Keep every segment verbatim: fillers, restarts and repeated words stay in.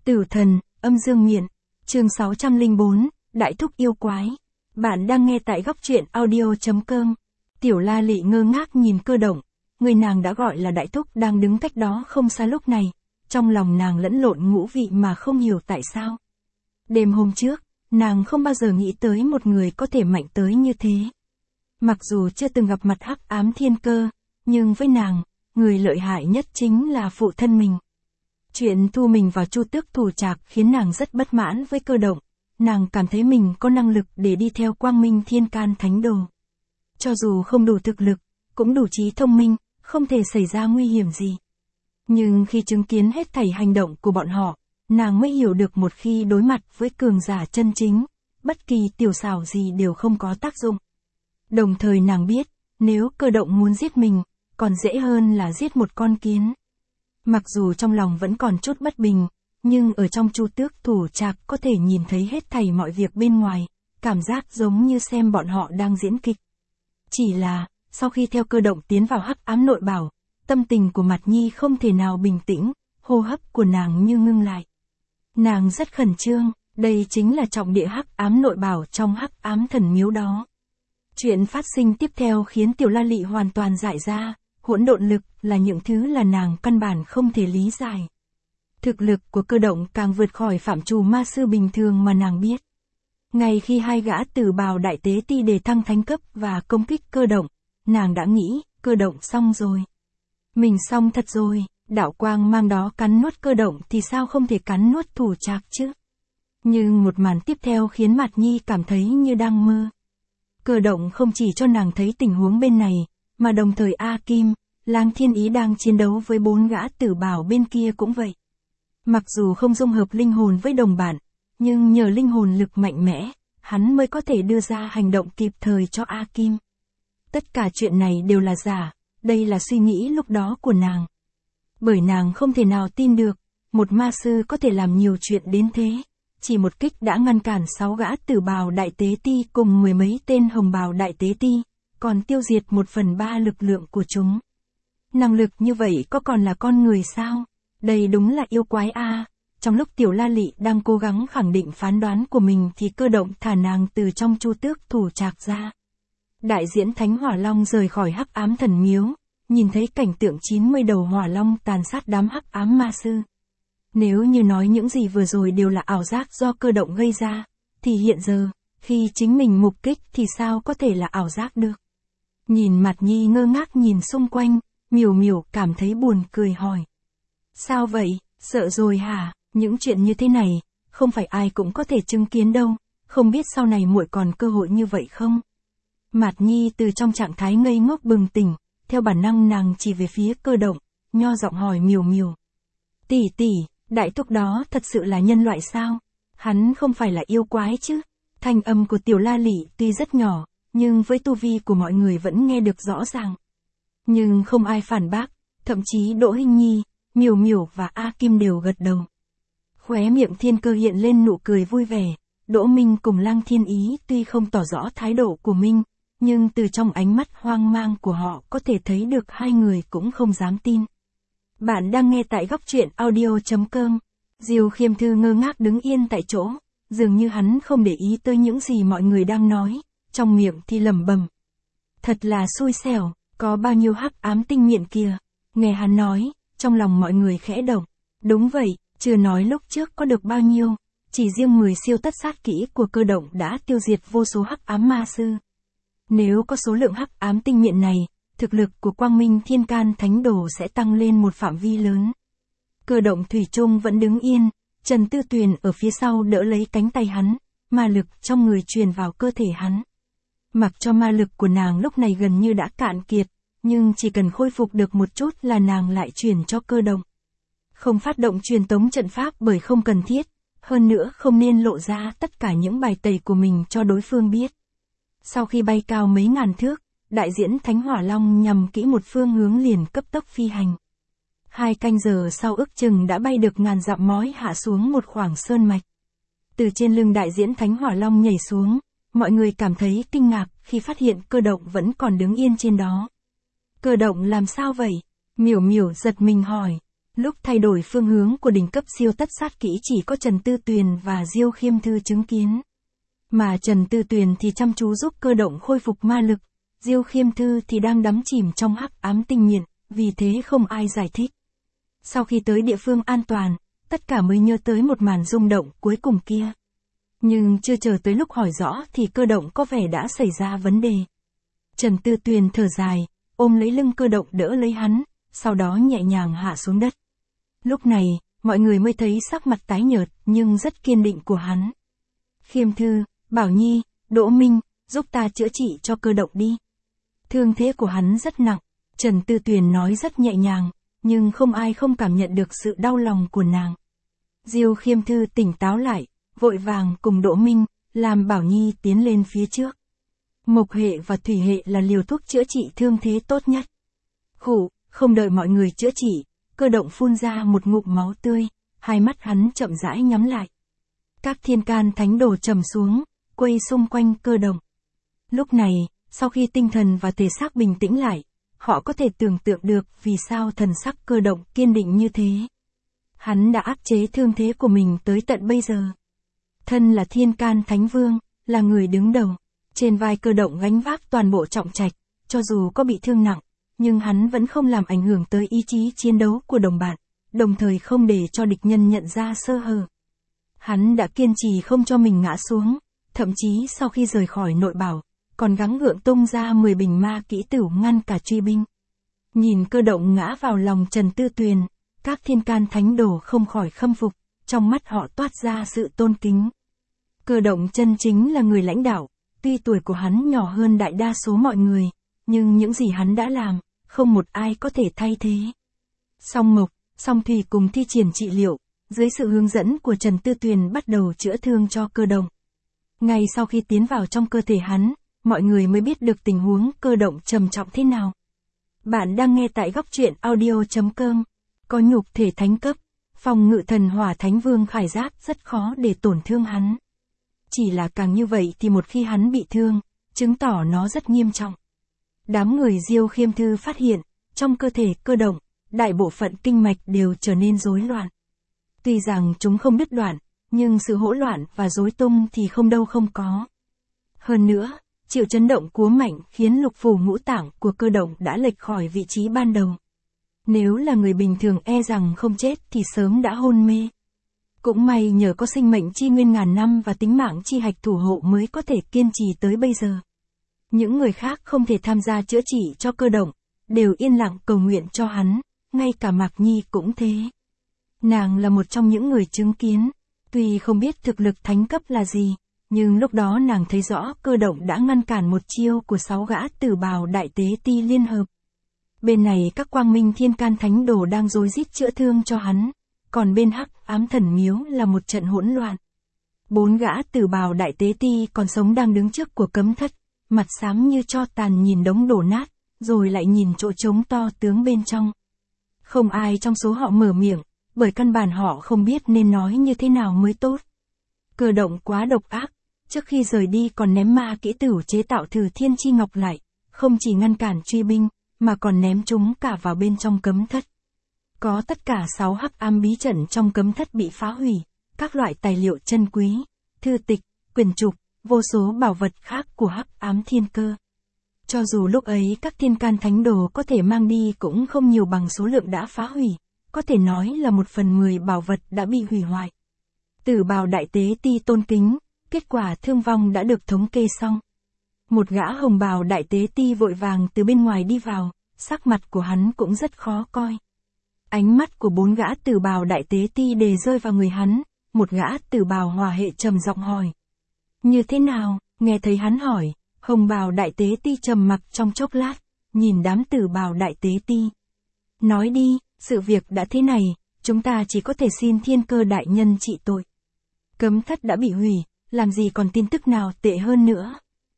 Tử thần, âm dương miện, chương sáu trăm lẻ bốn, Đại thúc yêu quái. Bạn đang nghe tại góc truyện audio.com. Tiểu La Lị ngơ ngác nhìn Cơ Động, người nàng đã gọi là đại thúc đang đứng cách đó không xa lúc này, trong lòng nàng lẫn lộn ngũ vị mà không hiểu tại sao. Đêm hôm trước, nàng không bao giờ nghĩ tới một người có thể mạnh tới như thế. Mặc dù chưa từng gặp mặt Hắc Ám Thiên Cơ, nhưng với nàng, người lợi hại nhất chính là phụ thân mình. Chuyện thu mình vào Chu Tước Thủ Trạc khiến nàng rất bất mãn với Cơ Động, nàng cảm thấy mình có năng lực để đi theo Quang Minh Thiên Can Thánh Đồ. Cho dù không đủ thực lực, cũng đủ trí thông minh, không thể xảy ra nguy hiểm gì. Nhưng khi chứng kiến hết thảy hành động của bọn họ, nàng mới hiểu được một khi đối mặt với cường giả chân chính, bất kỳ tiểu xảo gì đều không có tác dụng. Đồng thời nàng biết, nếu Cơ Động muốn giết mình, còn dễ hơn là giết một con kiến. Mặc dù trong lòng vẫn còn chút bất bình, nhưng ở trong Chu Tước Thủ Trạc có thể nhìn thấy hết thảy mọi việc bên ngoài, cảm giác giống như xem bọn họ đang diễn kịch. Chỉ là, sau khi theo Cơ Động tiến vào Hắc Ám Nội Bảo, tâm tình của Mạt Nhi không thể nào bình tĩnh, hô hấp của nàng như ngưng lại. Nàng rất khẩn trương, đây chính là trọng địa Hắc Ám Nội Bảo trong Hắc Ám Thần Miếu đó. Chuyện phát sinh tiếp theo khiến Tiểu La Lị hoàn toàn dại ra, hỗn độn lực là những thứ là nàng căn bản không thể lý giải. Thực lực của Cơ Động càng vượt khỏi phạm trù ma sư bình thường mà nàng biết. Ngay khi hai gã Tử Bào Đại Tế Ti đề thăng thánh cấp và công kích Cơ Động, nàng đã nghĩ, Cơ Động xong rồi. Mình xong thật rồi, đạo quang mang đó cắn nuốt Cơ Động thì sao không thể cắn nuốt Thủ Trạc chứ? Nhưng một màn tiếp theo khiến Mạt Nhi cảm thấy như đang mơ. Cơ Động không chỉ cho nàng thấy tình huống bên này, mà đồng thời A Kim, Lang Thiên Ý đang chiến đấu với bốn gã Tử Bào bên kia cũng vậy. Mặc dù không dung hợp linh hồn với đồng bạn, nhưng nhờ linh hồn lực mạnh mẽ, hắn mới có thể đưa ra hành động kịp thời cho A Kim. Tất cả chuyện này đều là giả, đây là suy nghĩ lúc đó của nàng. Bởi nàng không thể nào tin được, một ma sư có thể làm nhiều chuyện đến thế. Chỉ một kích đã ngăn cản sáu gã Tử Bào Đại Tế Ti cùng mười mấy tên Hồng Bào Đại Tế Ti, còn tiêu diệt một phần ba lực lượng của chúng. Năng lực như vậy có còn là con người sao? Đây đúng là yêu quái a. Trong lúc Tiểu La Lị đang cố gắng khẳng định phán đoán của mình thì Cơ Động thả nàng từ trong Chu Tước Thủ Trạc ra. Đại diễn Thánh Hỏa Long rời khỏi Hắc Ám Thần Miếu, nhìn thấy cảnh tượng chín mươi đầu hỏa long tàn sát đám Hắc Ám ma sư. Nếu như nói những gì vừa rồi đều là ảo giác do Cơ Động gây ra, thì hiện giờ, khi chính mình mục kích thì sao có thể là ảo giác được? Nhìn Mạt Nhi ngơ ngác nhìn xung quanh, Miểu Miểu cảm thấy buồn cười hỏi. Sao vậy, sợ rồi hả? Những chuyện như thế này, không phải ai cũng có thể chứng kiến đâu, không biết sau này muội còn cơ hội như vậy không? Mạt Nhi từ trong trạng thái ngây ngốc bừng tỉnh, theo bản năng nàng chỉ về phía Cơ Động, nho giọng hỏi Miểu Miểu. Tỷ tỷ, đại thúc đó thật sự là nhân loại sao? Hắn không phải là yêu quái chứ? Thanh âm của Tiểu La Lị tuy rất nhỏ, nhưng với tu vi của mọi người vẫn nghe được rõ ràng. Nhưng không ai phản bác, thậm chí Đỗ Hinh Nhi, Miểu Miểu và A Kim đều gật đầu. Khóe miệng Thiên Cơ hiện lên nụ cười vui vẻ, Đỗ Minh cùng Lang Thiên Ý tuy không tỏ rõ thái độ của mình, nhưng từ trong ánh mắt hoang mang của họ có thể thấy được hai người cũng không dám tin. Bạn đang nghe tại góc truyện audio.com. Diêu Khiêm Thư ngơ ngác đứng yên tại chỗ, dường như hắn không để ý tới những gì mọi người đang nói, trong miệng thì lẩm bẩm. Thật là xui xẻo, có bao nhiêu hắc ám tinh miện kìa. Nghe hắn nói, trong lòng mọi người khẽ động. Đúng vậy, chưa nói lúc trước có được bao nhiêu, chỉ riêng mười siêu tất sát kỹ của Cơ Động đã tiêu diệt vô số hắc ám ma sư. Nếu có số lượng hắc ám tinh miện này, thực lực của Quang Minh Thiên Can Thánh Đồ sẽ tăng lên một phạm vi lớn. Cơ Động thủy chung vẫn đứng yên, Trần Tư Tuyền ở phía sau đỡ lấy cánh tay hắn, ma lực trong người truyền vào cơ thể hắn. Mặc cho ma lực của nàng lúc này gần như đã cạn kiệt, nhưng chỉ cần khôi phục được một chút là nàng lại truyền cho Cơ Động. Không phát động truyền tống trận pháp bởi không cần thiết, hơn nữa không nên lộ ra tất cả những bài tẩy của mình cho đối phương biết. Sau khi bay cao mấy ngàn thước, đại diễn Thánh Hỏa Long nhằm kỹ một phương hướng liền cấp tốc phi hành. Hai canh giờ sau ước chừng đã bay được ngàn dặm mói hạ xuống một khoảng sơn mạch. Từ trên lưng đại diễn Thánh Hỏa Long nhảy xuống, mọi người cảm thấy kinh ngạc khi phát hiện Cơ Động vẫn còn đứng yên trên đó. Cơ Động làm sao vậy? Miểu Miểu giật mình hỏi. Lúc thay đổi phương hướng của đỉnh cấp siêu tất sát kỹ chỉ có Trần Tư Tuyền và Diêu Khiêm Thư chứng kiến. Mà Trần Tư Tuyền thì chăm chú giúp cơ động khôi phục ma lực, Diêu Khiêm Thư thì đang đắm chìm trong hắc ám tinh nghiện, vì thế không ai giải thích. Sau khi tới địa phương an toàn, tất cả mới nhớ tới một màn rung động cuối cùng kia. Nhưng chưa chờ tới lúc hỏi rõ thì cơ động có vẻ đã xảy ra vấn đề. Trần Tư Tuyền thở dài, ôm lấy lưng cơ động đỡ lấy hắn, sau đó nhẹ nhàng hạ xuống đất. Lúc này, mọi người mới thấy sắc mặt tái nhợt nhưng rất kiên định của hắn. Khiêm Thư, Bảo Nhi, Đỗ Minh, giúp ta chữa trị cho cơ động đi. Thương thế của hắn rất nặng, Trần Tư Tuyền nói rất nhẹ nhàng, nhưng không ai không cảm nhận được sự đau lòng của nàng. Diêu Khiêm Thư tỉnh táo lại, vội vàng cùng Đỗ Minh, làm Bảo Nhi tiến lên phía trước. Mộc hệ và thủy hệ là liều thuốc chữa trị thương thế tốt nhất. Khủ, không đợi mọi người chữa trị, cơ động phun ra một ngụm máu tươi, hai mắt hắn chậm rãi nhắm lại. Các thiên can thánh đồ trầm xuống, quay xung quanh cơ động. Lúc này, sau khi tinh thần và thể xác bình tĩnh lại, họ có thể tưởng tượng được vì sao thần sắc cơ động kiên định như thế. Hắn đã áp chế thương thế của mình tới tận bây giờ. Thân là thiên can thánh vương, là người đứng đầu. Trên vai cơ động gánh vác toàn bộ trọng trách, cho dù có bị thương nặng, nhưng hắn vẫn không làm ảnh hưởng tới ý chí chiến đấu của đồng bạn, đồng thời không để cho địch nhân nhận ra sơ hở. Hắn đã kiên trì không cho mình ngã xuống, thậm chí sau khi rời khỏi nội bảo, còn gắng gượng tung ra mười bình ma kỹ tửu ngăn cả truy binh. Nhìn cơ động ngã vào lòng Trần Tư Tuyền, các thiên can thánh đồ không khỏi khâm phục, trong mắt họ toát ra sự tôn kính. Cơ động chân chính là người lãnh đạo, tuy tuổi của hắn nhỏ hơn đại đa số mọi người, nhưng những gì hắn đã làm, không một ai có thể thay thế. Song Mộc, Song Thủy cùng thi triển trị liệu, dưới sự hướng dẫn của Trần Tư Tuyền bắt đầu chữa thương cho cơ động. Ngay sau khi tiến vào trong cơ thể hắn, mọi người mới biết được tình huống cơ động trầm trọng thế nào. Bạn đang nghe tại góc truyện audio chấm com. Có nhục thể thánh cấp, phòng ngự thần hỏa thánh vương khải giáp rất khó để tổn thương hắn. Chỉ là càng như vậy thì một khi hắn bị thương, chứng tỏ nó rất nghiêm trọng. Đám người Diêu Khiêm Thư phát hiện, trong cơ thể cơ động, đại bộ phận kinh mạch đều trở nên rối loạn. Tuy rằng chúng không đứt đoạn, nhưng sự hỗn loạn và rối tung thì không đâu không có. Hơn nữa, chịu chấn động cúa mạnh khiến lục phủ ngũ tạng của cơ động đã lệch khỏi vị trí ban đầu. Nếu là người bình thường e rằng không chết thì sớm đã hôn mê. Cũng may nhờ có sinh mệnh chi nguyên ngàn năm và tính mạng chi hạch thủ hộ mới có thể kiên trì tới bây giờ. Những người khác không thể tham gia chữa trị cho cơ động, đều yên lặng cầu nguyện cho hắn, ngay cả Mạc Nhi cũng thế. Nàng là một trong những người chứng kiến, tuy không biết thực lực thánh cấp là gì, nhưng lúc đó nàng thấy rõ cơ động đã ngăn cản một chiêu của sáu gã tử bào đại tế ti liên hợp. Bên này các quang minh thiên can thánh đồ đang rối rít chữa thương cho hắn, còn bên hắc ám thần miếu là một trận hỗn loạn. Bốn gã tử bào đại tế ti còn sống đang đứng trước của cấm thất, mặt xám như tro tàn nhìn đống đổ nát, rồi lại nhìn chỗ trống to tướng bên trong. Không ai trong số họ mở miệng, bởi căn bản họ không biết nên nói như thế nào mới tốt. Cơ động quá độc ác, trước khi rời đi còn ném ma kỹ tửu chế tạo thử thiên chi ngọc lại, không chỉ ngăn cản truy binh, mà còn ném chúng cả vào bên trong cấm thất. Có tất cả sáu hắc ám bí trận trong cấm thất bị phá hủy, các loại tài liệu chân quý, thư tịch, quyển trục, vô số bảo vật khác của hắc ám thiên cơ. Cho dù lúc ấy các thiên can thánh đồ có thể mang đi cũng không nhiều bằng số lượng đã phá hủy, có thể nói là một phần mười bảo vật đã bị hủy hoại. Tử bào đại tế ti tôn kính, kết quả thương vong đã được thống kê xong. Một gã hồng bào đại tế ti vội vàng từ bên ngoài đi vào, sắc mặt của hắn cũng rất khó coi. Ánh mắt của bốn gã tử bào đại tế ti đề rơi vào người hắn, một gã tử bào hỏa hệ trầm giọng hỏi. Như thế nào? Nghe thấy hắn hỏi, hồng bào đại tế ti trầm mặc trong chốc lát, nhìn đám tử bào đại tế ti. Nói đi, sự việc đã thế này, chúng ta chỉ có thể xin thiên cơ đại nhân trị tội. Cấm thất đã bị hủy, làm gì còn tin tức nào tệ hơn nữa.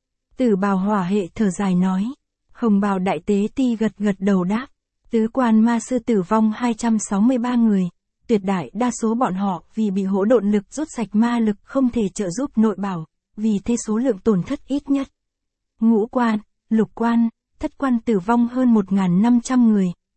Tử bào hỏa hệ thở dài nói. Hồng bào đại tế ti gật gật đầu đáp. Tứ quan ma sư tử vong hai trăm sáu mươi ba người, tuyệt đại đa số bọn họ vì bị hỗn độn lực rút sạch ma lực không thể trợ giúp nội bảo, vì thế số lượng tổn thất ít nhất. Ngũ quan, lục quan, thất quan tử vong hơn một nghìn năm trăm người,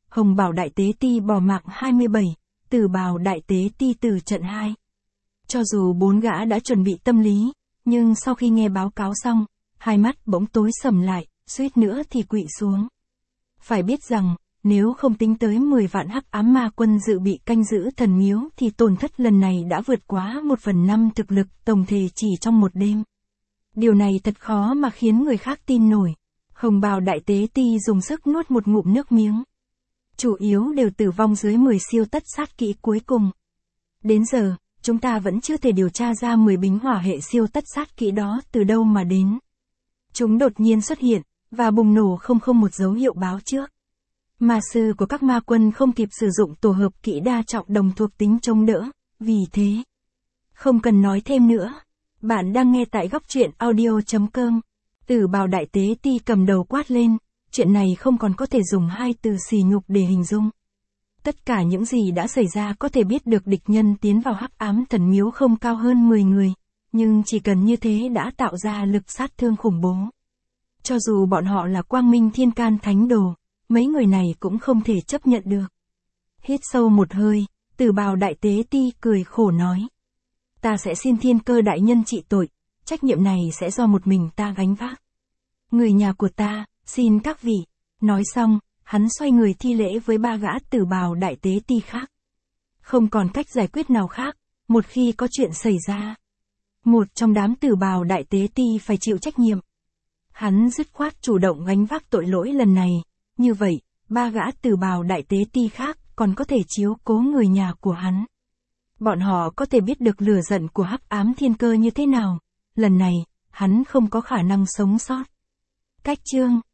Hồng Bảo Đại Tế Ti bỏ mạng hai mươi bảy, Tử Bào Đại Tế Ti từ trận hai. Cho dù bốn gã đã chuẩn bị tâm lý, nhưng sau khi nghe báo cáo xong, hai mắt bỗng tối sầm lại, suýt nữa thì quỵ xuống. Phải biết rằng, nếu không tính tới mười vạn hắc ám ma quân dự bị canh giữ thần miếu thì tổn thất lần này đã vượt quá một phần năm thực lực tổng thể chỉ trong một đêm. Điều này thật khó mà khiến người khác tin nổi. Hồng Bào Đại Tế Ti dùng sức nuốt một ngụm nước miếng. Chủ yếu đều tử vong dưới mười siêu tất sát kỹ cuối cùng. Đến giờ, chúng ta vẫn chưa thể điều tra ra mười bính hỏa hệ siêu tất sát kỹ đó từ đâu mà đến. Chúng đột nhiên xuất hiện, và bùng nổ không không một dấu hiệu báo trước. Ma sư của các ma quân không kịp sử dụng tổ hợp kỹ đa trọng đồng thuộc tính chống đỡ, vì thế. Không cần nói thêm nữa. Bạn đang nghe tại góc truyện audio chấm com. Tử Bào Đại Tế Ti cầm đầu quát lên, chuyện này không còn có thể dùng hai từ sỉ nhục để hình dung. Tất cả những gì đã xảy ra có thể biết được địch nhân tiến vào hắc ám thần miếu không cao hơn mười người, nhưng chỉ cần như thế đã tạo ra lực sát thương khủng bố. Cho dù bọn họ là Quang Minh Thiên Can Thánh Đồ, mấy người này cũng không thể chấp nhận được. Hít sâu một hơi, Tử Bào Đại Tế Ti cười khổ nói. Ta sẽ xin Thiên Cơ Đại Nhân trị tội, trách nhiệm này sẽ do một mình ta gánh vác. Người nhà của ta, xin các vị. Nói xong, hắn xoay người thi lễ với ba gã Tử Bào Đại Tế Ti khác. Không còn cách giải quyết nào khác, một khi có chuyện xảy ra. Một trong đám Tử Bào Đại Tế Ti phải chịu trách nhiệm. Hắn dứt khoát chủ động gánh vác tội lỗi lần này, như vậy, ba gã Tử Bào Đại Tế Ti khác còn có thể chiếu cố người nhà của hắn. Bọn họ có thể biết được lửa giận của hắc ám thiên cơ như thế nào, lần này, hắn không có khả năng sống sót. Cách chương